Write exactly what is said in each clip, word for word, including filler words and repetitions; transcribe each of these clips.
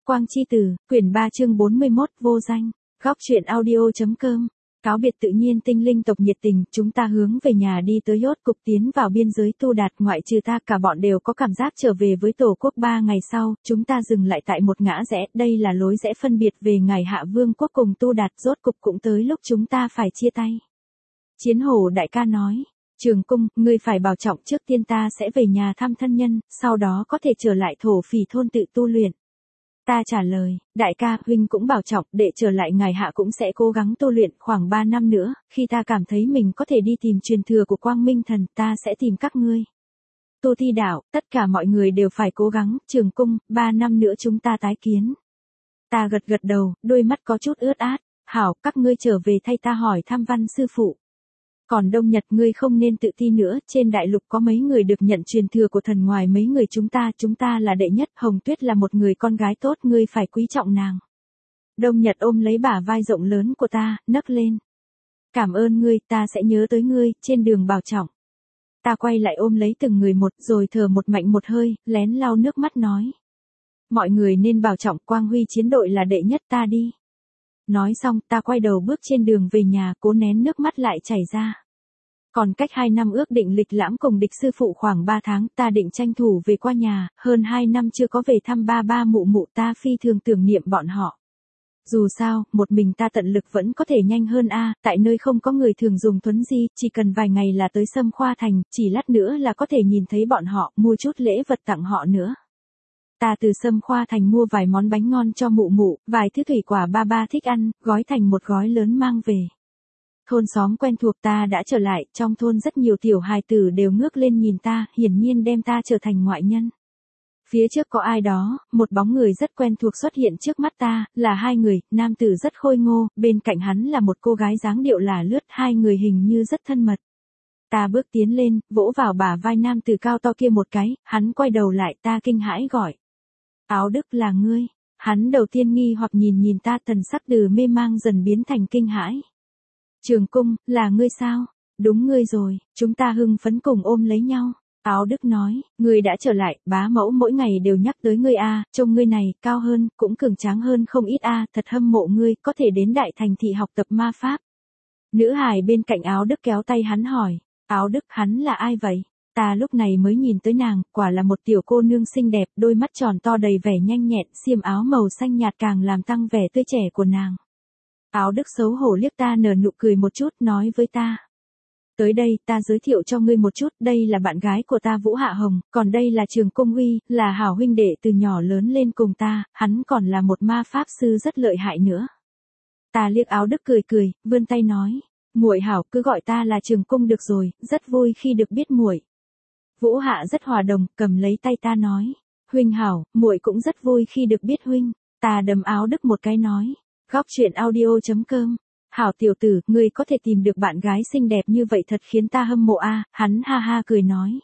Quang chi tử, quyển ba chương bốn mươi mốt, vô danh. Góc truyện audio.com. Cáo biệt tự nhiên tinh linh tộc nhiệt tình, chúng ta hướng về nhà đi tới Yốt cục tiến vào biên giới Tu Đạt, ngoại trừ ta cả bọn đều có cảm giác trở về với tổ quốc. Ba ngày sau, chúng ta dừng lại tại một ngã rẽ, đây là lối rẽ phân biệt về ngài Hạ Vương quốc cùng Tu Đạt, rốt cục cũng tới lúc chúng ta phải chia tay. Chiến hổ đại ca nói, Trường Cung, ngươi phải bảo trọng, trước tiên ta sẽ về nhà thăm thân nhân, sau đó có thể trở lại thổ phỉ thôn tự tu luyện. Ta trả lời, đại ca, huynh cũng bảo trọng, để trở lại ngài Hạ cũng sẽ cố gắng tu luyện khoảng ba năm nữa, khi ta cảm thấy mình có thể đi tìm truyền thừa của Quang Minh Thần, ta sẽ tìm các ngươi. Tu Thi Đạo, tất cả mọi người đều phải cố gắng, Trường Cung, ba năm nữa chúng ta tái kiến. Ta gật gật đầu, đôi mắt có chút ướt át, hảo, các ngươi trở về thay ta hỏi thăm Văn sư phụ. Còn Đông Nhật, ngươi không nên tự ti nữa, trên đại lục có mấy người được nhận truyền thừa của thần ngoài mấy người chúng ta, chúng ta là đệ nhất, Hồng Tuyết là một người con gái tốt, ngươi phải quý trọng nàng. Đông Nhật ôm lấy bả vai rộng lớn của ta, nấc lên. Cảm ơn ngươi, ta sẽ nhớ tới ngươi, trên đường bảo trọng. Ta quay lại ôm lấy từng người một, rồi thở một mạnh một hơi, lén lau nước mắt nói. Mọi người nên bảo trọng, Quang Huy chiến đội là đệ nhất, ta đi. Nói xong, ta quay đầu bước trên đường về nhà, cố nén nước mắt lại chảy ra. Còn cách hai năm ước định lịch lãm cùng địch sư phụ khoảng ba tháng, ta định tranh thủ về qua nhà, hơn hai năm chưa có về thăm ba ba mụ mụ, ta phi thường tưởng niệm bọn họ. Dù sao, một mình ta tận lực vẫn có thể nhanh hơn a, tại nơi không có người thường dùng thuấn di, chỉ cần vài ngày là tới Sâm Khoa Thành, chỉ lát nữa là có thể nhìn thấy bọn họ, mua chút lễ vật tặng họ nữa. Ta từ Sâm Khoa Thành mua vài món bánh ngon cho mụ mụ, vài thứ thủy quả ba ba thích ăn, gói thành một gói lớn mang về. Thôn xóm quen thuộc, ta đã trở lại, trong thôn rất nhiều tiểu hài tử đều ngước lên nhìn ta, hiển nhiên đem ta trở thành ngoại nhân. Phía trước có ai đó, một bóng người rất quen thuộc xuất hiện trước mắt ta, là hai người, nam tử rất khôi ngô, bên cạnh hắn là một cô gái dáng điệu là lướt, hai người hình như rất thân mật. Ta bước tiến lên, vỗ vào bả vai nam tử cao to kia một cái, hắn quay đầu lại, ta kinh hãi gọi. Áo Đức, là ngươi. Hắn đầu tiên nghi hoặc nhìn nhìn ta, thần sắc từ mê mang dần biến thành kinh hãi. Trường Cung, là ngươi sao? Đúng ngươi rồi, chúng ta hưng phấn cùng ôm lấy nhau. Áo Đức nói, ngươi đã trở lại, bá mẫu mỗi ngày đều nhắc tới ngươi a, trông ngươi này, cao hơn, cũng cường tráng hơn không ít a, thật hâm mộ ngươi, có thể đến đại thành thị học tập ma pháp. Nữ hài bên cạnh Áo Đức kéo tay hắn hỏi, Áo Đức, hắn là ai vậy? Ta lúc này mới nhìn tới nàng, quả là một tiểu cô nương xinh đẹp, đôi mắt tròn to đầy vẻ nhanh nhẹn, xiêm áo màu xanh nhạt càng làm tăng vẻ tươi trẻ của nàng. Áo Đức xấu hổ liếc ta, nở nụ cười một chút, nói với ta. Tới đây, ta giới thiệu cho ngươi một chút, đây là bạn gái của ta Vũ Hạ Hồng, còn đây là Trường Cung Huy, là hảo huynh đệ từ nhỏ lớn lên cùng ta, hắn còn là một ma pháp sư rất lợi hại nữa. Ta liếc Áo Đức cười cười, vươn tay nói, muội hảo, cứ gọi ta là Trường Cung được rồi, rất vui khi được biết muội. Vũ Hạ rất hòa đồng, cầm lấy tay ta nói, huynh hảo, muội cũng rất vui khi được biết huynh. Ta đấm Áo Đức một cái nói, góc truyện audio.com. Hảo tiểu tử, ngươi có thể tìm được bạn gái xinh đẹp như vậy thật khiến ta hâm mộ a. Hắn ha ha cười nói.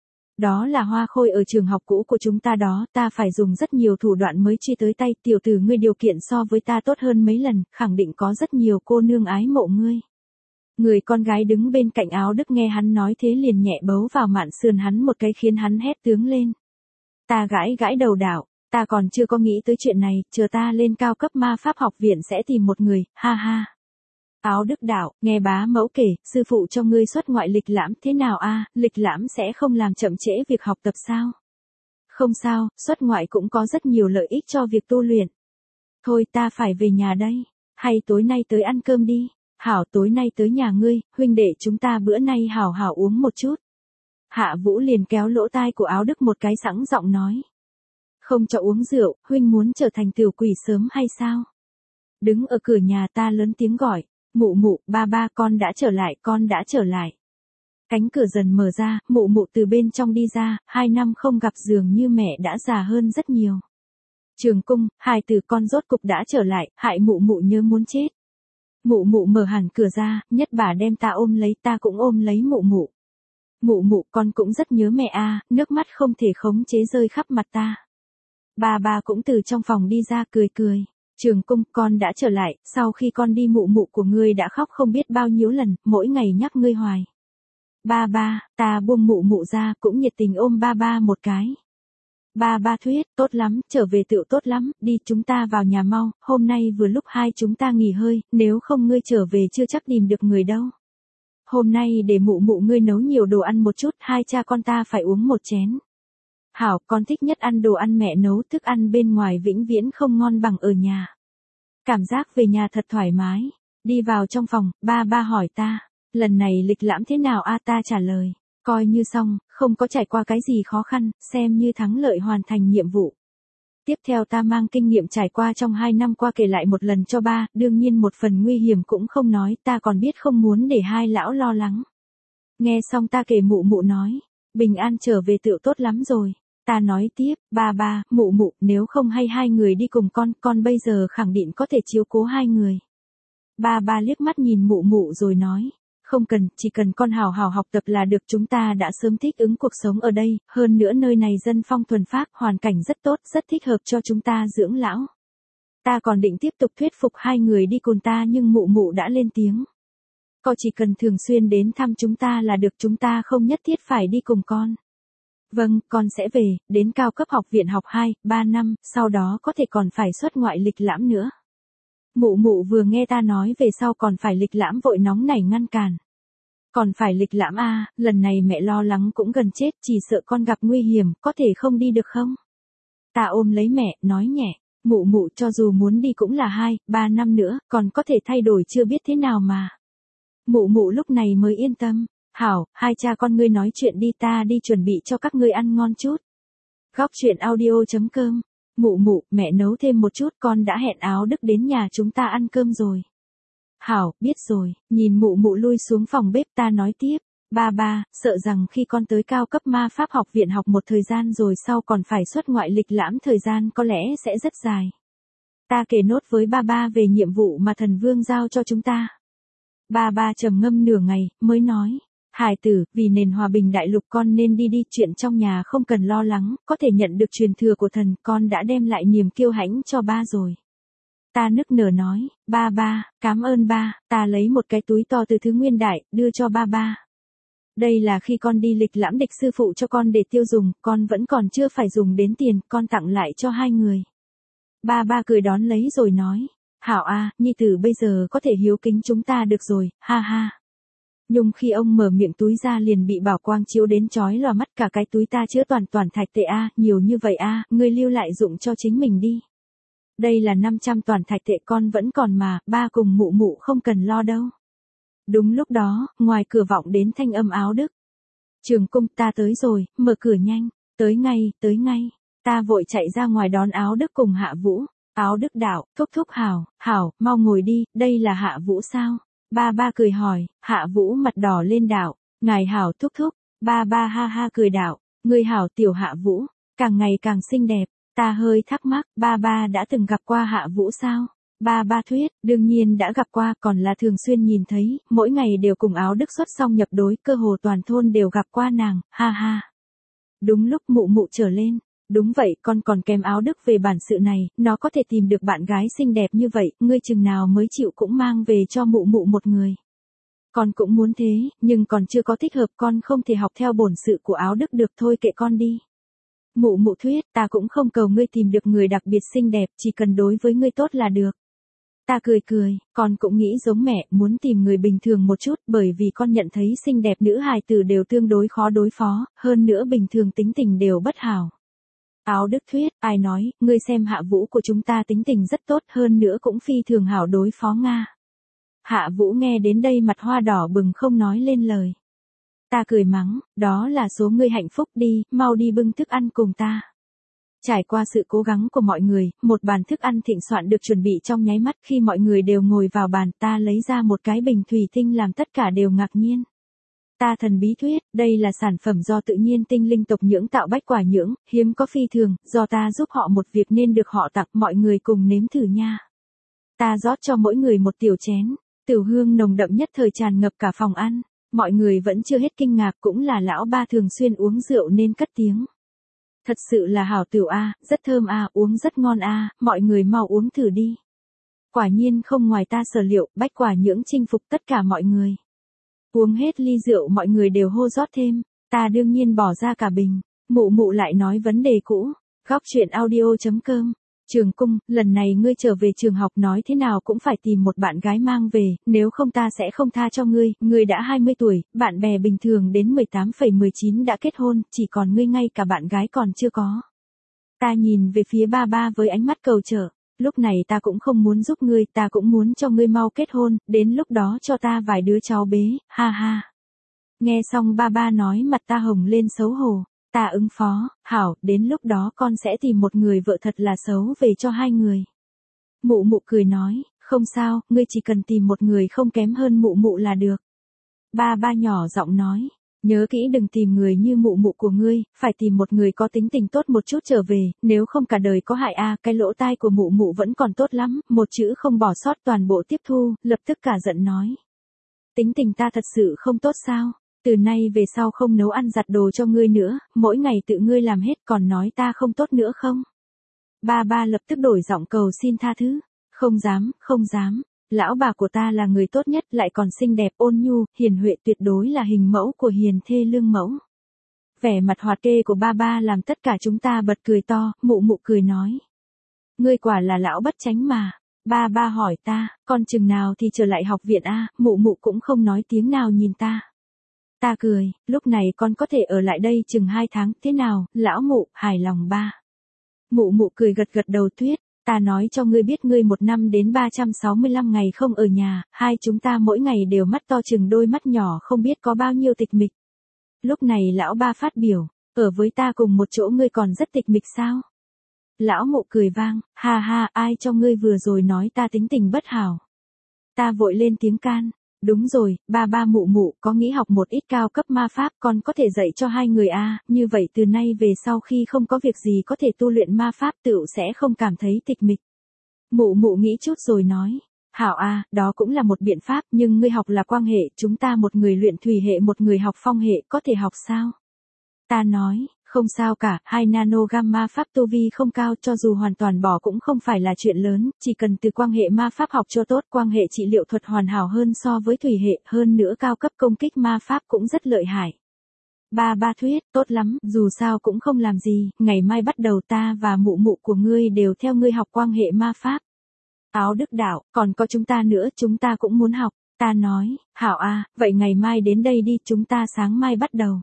Đó là Hoa Khôi ở trường học cũ của chúng ta đó, ta phải dùng rất nhiều thủ đoạn mới truy tới tay, tiểu tử ngươi điều kiện so với ta tốt hơn mấy lần, khẳng định có rất nhiều cô nương ái mộ ngươi. Người con gái đứng bên cạnh Áo Đức nghe hắn nói thế liền nhẹ bấu vào mạn sườn hắn một cái khiến hắn hét tướng lên. Ta gãi gãi đầu đảo, ta còn chưa có nghĩ tới chuyện này, chờ ta lên cao cấp ma pháp học viện sẽ tìm một người, ha ha. Áo Đức đạo, nghe bá mẫu kể, sư phụ cho ngươi xuất ngoại lịch lãm thế nào a, lịch lãm sẽ không làm chậm trễ việc học tập sao? Không sao, xuất ngoại cũng có rất nhiều lợi ích cho việc tu luyện. Thôi ta phải về nhà đây, hay tối nay tới ăn cơm đi. Hảo, tối nay tới nhà ngươi, huynh đệ chúng ta bữa nay hảo hảo uống một chút. Hạ Vũ liền kéo lỗ tai của Áo Đức một cái sẵn giọng nói. Không cho uống rượu, huynh muốn trở thành tiểu quỷ sớm hay sao? Đứng ở cửa nhà ta lớn tiếng gọi, mụ mụ, ba ba con đã trở lại, con đã trở lại. Cánh cửa dần mở ra, mụ mụ từ bên trong đi ra, hai năm không gặp dường như mẹ đã già hơn rất nhiều. Trường Cung, hài tử con rốt cục đã trở lại, hại mụ mụ nhớ muốn chết. Mụ mụ mở hẳn cửa ra, nhất bà đem ta ôm lấy, ta cũng ôm lấy mụ mụ. Mụ mụ, con cũng rất nhớ mẹ a, nước mắt không thể khống chế rơi khắp mặt ta. Ba ba cũng từ trong phòng đi ra cười cười. Trường Cung, con đã trở lại, sau khi con đi mụ mụ của ngươi đã khóc không biết bao nhiêu lần, mỗi ngày nhắc ngươi hoài. Ba ba, ta buông mụ mụ ra, cũng nhiệt tình ôm ba ba một cái. Ba ba thuyết, tốt lắm, trở về tựu tốt lắm, đi chúng ta vào nhà mau, hôm nay vừa lúc hai chúng ta nghỉ hơi, nếu không ngươi trở về chưa chắc tìm được người đâu. Hôm nay để mụ mụ ngươi nấu nhiều đồ ăn một chút, hai cha con ta phải uống một chén. Hảo, con thích nhất ăn đồ ăn mẹ nấu, thức ăn bên ngoài vĩnh viễn không ngon bằng ở nhà. Cảm giác về nhà thật thoải mái. Đi vào trong phòng, ba ba hỏi ta, lần này lịch lãm thế nào a? Ta trả lời, coi như xong, không có trải qua cái gì khó khăn, xem như thắng lợi hoàn thành nhiệm vụ. Tiếp theo ta mang kinh nghiệm trải qua trong hai năm qua kể lại một lần cho ba, đương nhiên một phần nguy hiểm cũng không nói, ta còn biết không muốn để hai lão lo lắng. Nghe xong ta kể mụ mụ nói, bình an trở về tựu tốt lắm rồi. Ta nói tiếp, ba ba, mụ mụ, nếu không hay hai người đi cùng con, con bây giờ khẳng định có thể chiếu cố hai người. Ba ba liếc mắt nhìn mụ mụ rồi nói, không cần, chỉ cần con hào hào học tập là được, chúng ta đã sớm thích ứng cuộc sống ở đây, hơn nữa nơi này dân phong thuần phác, hoàn cảnh rất tốt, rất thích hợp cho chúng ta dưỡng lão. Ta còn định tiếp tục thuyết phục hai người đi cùng ta nhưng mụ mụ đã lên tiếng. Con chỉ cần thường xuyên đến thăm chúng ta là được, chúng ta không nhất thiết phải đi cùng con. Vâng, con sẽ về, đến cao cấp học viện học hai, ba năm, sau đó có thể còn phải xuất ngoại lịch lãm nữa. Mụ mụ vừa nghe ta nói về sau còn phải lịch lãm vội nóng nảy ngăn cản. Còn phải lịch lãm à, lần này mẹ lo lắng cũng gần chết, chỉ sợ con gặp nguy hiểm, có thể không đi được không? Ta ôm lấy mẹ, nói nhẹ, mụ mụ cho dù muốn đi cũng là hai, ba năm nữa, còn có thể thay đổi chưa biết thế nào mà. Mụ mụ lúc này mới yên tâm. Hảo, hai cha con ngươi nói chuyện đi, ta đi chuẩn bị cho các ngươi ăn ngon chút. Góc truyện audio chấm com. Mụ mụ, mẹ nấu thêm một chút, con đã hẹn Áo Đức đến nhà chúng ta ăn cơm rồi. Hảo, biết rồi, nhìn mụ mụ lui xuống phòng bếp ta nói tiếp. Ba ba, sợ rằng khi con tới cao cấp ma pháp học viện học một thời gian rồi sau còn phải xuất ngoại lịch lãm thời gian có lẽ sẽ rất dài. Ta kể nốt với ba ba về nhiệm vụ mà thần vương giao cho chúng ta. Ba ba trầm ngâm nửa ngày, mới nói. Hải tử, vì nền hòa bình đại lục con nên đi đi, chuyện trong nhà không cần lo lắng, có thể nhận được truyền thừa của thần, con đã đem lại niềm kiêu hãnh cho ba rồi. Ta nức nở nói, ba ba, cảm ơn ba, ta lấy một cái túi to từ thứ nguyên đại, đưa cho ba ba. Đây là khi con đi lịch lãm địch sư phụ cho con để tiêu dùng, con vẫn còn chưa phải dùng đến tiền, con tặng lại cho hai người. Ba ba cười đón lấy rồi nói, hảo a, nhi tử bây giờ có thể hiếu kính chúng ta được rồi, ha ha. Nhưng khi ông mở miệng túi ra liền bị bảo quang chiếu đến chói lòa mắt, cả cái túi ta chứa toàn toàn thạch tệ a, nhiều như vậy a, ngươi lưu lại dụng cho chính mình đi. Đây là năm trăm toàn thạch tệ, con vẫn còn mà, ba cùng mụ mụ không cần lo đâu. Đúng lúc đó, ngoài cửa vọng đến thanh âm Áo Đức. Trường cung, ta tới rồi, mở cửa nhanh, tới ngay, tới ngay. Ta vội chạy ra ngoài đón Áo Đức cùng Hạ Vũ. Áo Đức đạo, thúc thúc hảo, hảo, mau ngồi đi, đây là Hạ Vũ sao? Ba ba cười hỏi, Hạ Vũ mặt đỏ lên đạo, ngài hảo thúc thúc. Ba ba ha ha cười đạo, ngươi hảo tiểu Hạ Vũ, càng ngày càng xinh đẹp. Ta hơi thắc mắc, ba ba đã từng gặp qua Hạ Vũ sao? Ba ba thuyết, đương nhiên đã gặp qua, còn là thường xuyên nhìn thấy, mỗi ngày đều cùng Áo Đức xuất xong nhập đối, cơ hồ toàn thôn đều gặp qua nàng, ha ha. Đúng lúc mụ mụ trở lên, đúng vậy, con còn kém Áo Đức về bản sự này, nó có thể tìm được bạn gái xinh đẹp như vậy, ngươi chừng nào mới chịu cũng mang về cho mụ mụ một người. Con cũng muốn thế, nhưng còn chưa có thích hợp, con không thể học theo bổn sự của Áo Đức được, thôi kệ con đi. Mụ mụ thuyết, ta cũng không cầu ngươi tìm được người đặc biệt xinh đẹp, chỉ cần đối với ngươi tốt là được. Ta cười cười, con cũng nghĩ giống mẹ, muốn tìm người bình thường một chút, bởi vì con nhận thấy xinh đẹp nữ hài tử đều tương đối khó đối phó, hơn nữa bình thường tính tình đều bất hảo. Áo Đức thuyết, ai nói, ngươi xem Hạ Vũ của chúng ta tính tình rất tốt, hơn nữa cũng phi thường hảo đối phó Nga. Hạ Vũ nghe đến đây mặt hoa đỏ bừng không nói lên lời. Ta cười mắng, đó là số ngươi hạnh phúc đi, mau đi bưng thức ăn cùng ta. Trải qua sự cố gắng của mọi người, một bàn thức ăn thịnh soạn được chuẩn bị trong nháy mắt, khi mọi người đều ngồi vào bàn, ta lấy ra một cái bình thủy tinh làm tất cả đều ngạc nhiên. Ta thần bí thuyết, đây là sản phẩm do tự nhiên tinh linh tộc nhưỡng tạo bách quả nhưỡng, hiếm có phi thường, do ta giúp họ một việc nên được họ tặng, mọi người cùng nếm thử nha. Ta rót cho mỗi người một tiểu chén, tiểu hương nồng đậm nhất thời tràn ngập cả phòng ăn. Mọi người vẫn chưa hết kinh ngạc, cũng là lão ba thường xuyên uống rượu nên cất tiếng. Thật sự là hảo tiểu a, rất thơm a, uống rất ngon a, mọi người mau uống thử đi. Quả nhiên không ngoài ta sở liệu, bách quả nhưỡng chinh phục tất cả mọi người. Uống hết ly rượu mọi người đều hô rót thêm, ta đương nhiên bỏ ra cả bình, mụ mụ lại nói vấn đề cũ, Góc chuyện audio chấm com. Trường Cung, lần này ngươi trở về trường học nói thế nào cũng phải tìm một bạn gái mang về, nếu không ta sẽ không tha cho ngươi, ngươi đã hai mươi tuổi, bạn bè bình thường đến mười tám phẩy mười chín đã kết hôn, chỉ còn ngươi ngay cả bạn gái còn chưa có. Ta nhìn về phía ba ba với ánh mắt cầu trợ, lúc này ta cũng không muốn giúp ngươi, ta cũng muốn cho ngươi mau kết hôn, đến lúc đó cho ta vài đứa cháu bế, ha ha. Nghe xong ba ba nói mặt ta hồng lên xấu hổ. Ta ứng phó, hảo, đến lúc đó con sẽ tìm một người vợ thật là xấu về cho hai người. Mụ mụ cười nói, không sao, ngươi chỉ cần tìm một người không kém hơn mụ mụ là được. Ba ba nhỏ giọng nói, nhớ kỹ đừng tìm người như mụ mụ của ngươi, phải tìm một người có tính tình tốt một chút trở về, nếu không cả đời có hại a. À, cái lỗ tai của mụ mụ vẫn còn tốt lắm, một chữ không bỏ sót toàn bộ tiếp thu, lập tức cả giận nói. Tính tình ta thật sự không tốt sao? Từ nay về sau không nấu ăn giặt đồ cho ngươi nữa, mỗi ngày tự ngươi làm hết còn nói ta không tốt nữa không? Ba ba lập tức đổi giọng cầu xin tha thứ. Không dám, không dám. Lão bà của ta là người tốt nhất lại còn xinh đẹp ôn nhu, hiền huệ tuyệt đối là hình mẫu của hiền thê lương mẫu. Vẻ mặt hoạt kê của ba ba làm tất cả chúng ta bật cười to, mụ mụ cười nói. Ngươi quả là lão bất chánh mà. Ba ba hỏi ta, con chừng nào thì trở lại học viện a? Mụ mụ cũng không nói tiếng nào nhìn ta. Ta cười, lúc này con có thể ở lại đây chừng hai tháng, thế nào, lão mụ, hài lòng ba. Mụ mụ cười gật gật đầu Tuyết, ta nói cho ngươi biết ngươi một năm đến ba trăm sáu mươi lăm ngày không ở nhà, hai chúng ta mỗi ngày đều mắt to chừng đôi mắt nhỏ không biết có bao nhiêu tịch mịch. Lúc này lão ba phát biểu, ở với ta cùng một chỗ ngươi còn rất tịch mịch sao? Lão mụ cười vang, ha ha, ai cho ngươi vừa rồi nói ta tính tình bất hảo. Ta vội lên tiếng can. Đúng rồi, ba ba mụ mụ có nghĩ học một ít cao cấp ma pháp con có thể dạy cho hai người a, à, như vậy từ nay về sau khi không có việc gì có thể tu luyện ma pháp tựu sẽ không cảm thấy tịch mịch. Mụ mụ nghĩ chút rồi nói, hảo a, à, đó cũng là một biện pháp nhưng ngươi học là quang hệ, chúng ta một người luyện thủy hệ một người học phong hệ có thể học sao? Ta nói, không sao cả, hai nanogam ma pháp tu vi không cao cho dù hoàn toàn bỏ cũng không phải là chuyện lớn, chỉ cần từ quang hệ ma pháp học cho tốt, quang hệ trị liệu thuật hoàn hảo hơn so với thủy hệ, hơn nữa cao cấp công kích ma pháp cũng rất lợi hại. Ba ba Thuyết, tốt lắm, dù sao cũng không làm gì, ngày mai bắt đầu ta và mụ mụ của ngươi đều theo ngươi học quang hệ ma pháp. Áo Đức Đạo, còn có chúng ta nữa, chúng ta cũng muốn học, ta nói, hảo a, vậy ngày mai đến đây đi, chúng ta sáng mai bắt đầu.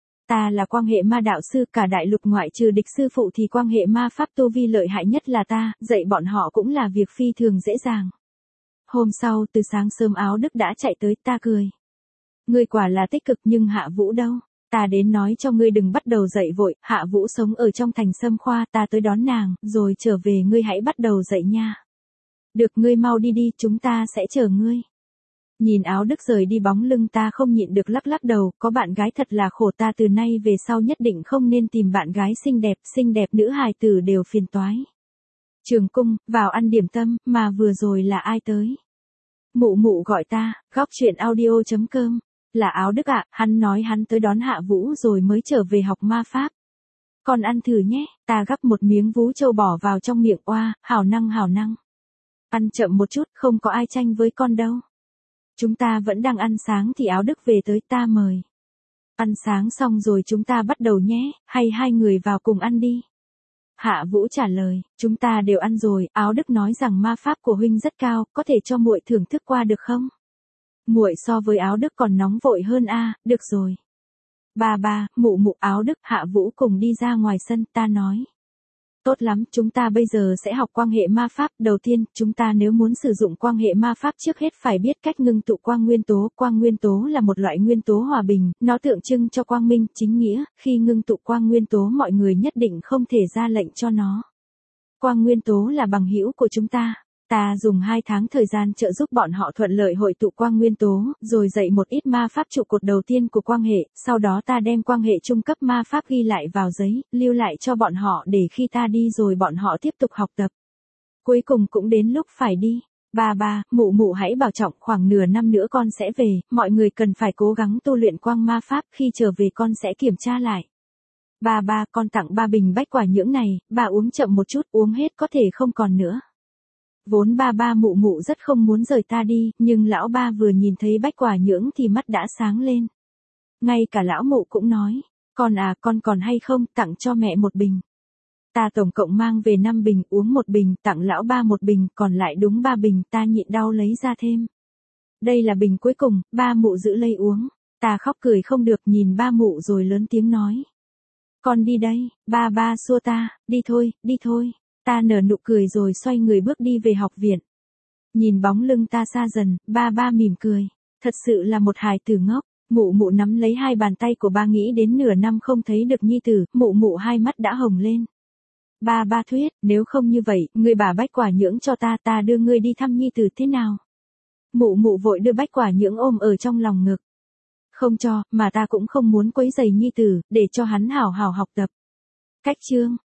Ta là quang hệ ma đạo sư, cả đại lục ngoại trừ địch sư phụ thì quang hệ ma pháp tu vi lợi hại nhất là ta, dạy bọn họ cũng là việc phi thường dễ dàng. Hôm sau từ sáng sớm Áo Đức đã chạy tới, ta cười. Ngươi quả là tích cực nhưng Hạ Vũ đâu? Ta đến nói cho ngươi đừng bắt đầu dạy vội, Hạ Vũ sống ở trong thành Sâm Khoa, ta tới đón nàng, rồi trở về ngươi hãy bắt đầu dạy nha. Được, ngươi mau đi đi, chúng ta sẽ chờ ngươi. Nhìn Áo Đức rời đi bóng lưng ta không nhịn được lắc lắc đầu, có bạn gái thật là khổ, ta từ nay về sau nhất định không nên tìm bạn gái xinh đẹp, xinh đẹp nữ hài tử đều phiền toái. Trường Cung, vào ăn điểm tâm, mà vừa rồi là ai tới? Mụ mụ gọi ta, góc chuyện audio chấm com, là Áo Đức ạ, à, hắn nói hắn tới đón Hạ Vũ rồi mới trở về học ma pháp. Con ăn thử nhé, ta gắp một miếng vú trâu bỏ vào trong miệng, oa, hảo năng hảo năng. Ăn chậm một chút, không có ai tranh với con đâu. Chúng ta vẫn đang ăn sáng thì Áo Đức về tới, ta mời. Ăn sáng xong rồi chúng ta bắt đầu nhé, hay hai người vào cùng ăn đi. Hạ Vũ trả lời, chúng ta đều ăn rồi, Áo Đức nói rằng ma pháp của huynh rất cao, có thể cho muội thưởng thức qua được không? Muội so với Áo Đức còn nóng vội hơn a, à, được rồi. Ba ba, mụ mụ, Áo Đức, Hạ Vũ cùng đi ra ngoài sân, ta nói. Tốt lắm, chúng ta bây giờ sẽ học quang hệ ma pháp. Đầu tiên, chúng ta nếu muốn sử dụng quang hệ ma pháp trước hết phải biết cách ngưng tụ quang nguyên tố. Quang nguyên tố là một loại nguyên tố hòa bình, nó tượng trưng cho quang minh, chính nghĩa. Khi ngưng tụ quang nguyên tố mọi người nhất định không thể ra lệnh cho nó. Quang nguyên tố là bằng hữu của chúng ta. Ta dùng hai tháng thời gian trợ giúp bọn họ thuận lợi hội tụ quang nguyên tố, rồi dạy một ít ma pháp trụ cột đầu tiên của quang hệ, sau đó ta đem quang hệ trung cấp ma pháp ghi lại vào giấy, lưu lại cho bọn họ để khi ta đi rồi bọn họ tiếp tục học tập. Cuối cùng cũng đến lúc phải đi. Ba ba, mụ mụ hãy bảo trọng, khoảng nửa năm nữa con sẽ về, mọi người cần phải cố gắng tu luyện quang ma pháp, khi trở về con sẽ kiểm tra lại. Ba ba, con tặng ba bình bách quả nhưỡng này, bà uống chậm một chút, uống hết có thể không còn nữa. Vốn ba ba mụ mụ rất không muốn rời ta đi, nhưng lão ba vừa nhìn thấy bách quả nhưỡng thì mắt đã sáng lên. Ngay cả lão mụ cũng nói, con à, con còn hay không, tặng cho mẹ một bình. Ta tổng cộng mang về năm bình, uống một bình, tặng lão ba một bình, còn lại đúng ba bình, ta nhịn đau lấy ra thêm. Đây là bình cuối cùng, ba mụ giữ lấy uống. Ta khóc cười không được, nhìn ba mụ rồi lớn tiếng nói. Con đi đây, ba ba xua ta, đi thôi, đi thôi. Ta nở nụ cười rồi xoay người bước đi về học viện. Nhìn bóng lưng ta xa dần, ba ba mỉm cười. Thật sự là một hài tử ngốc. Mụ mụ nắm lấy hai bàn tay của ba, nghĩ đến nửa năm không thấy được nhi tử, mụ mụ hai mắt đã hồng lên. Ba ba thuyết, nếu không như vậy, ngươi bà bách quả nhưỡng cho ta, ta đưa ngươi đi thăm nhi tử thế nào? Mụ mụ vội đưa bách quả nhưỡng ôm ở trong lòng ngực. Không cho, mà ta cũng không muốn quấy rầy nhi tử, để cho hắn hảo hảo học tập. Cách chương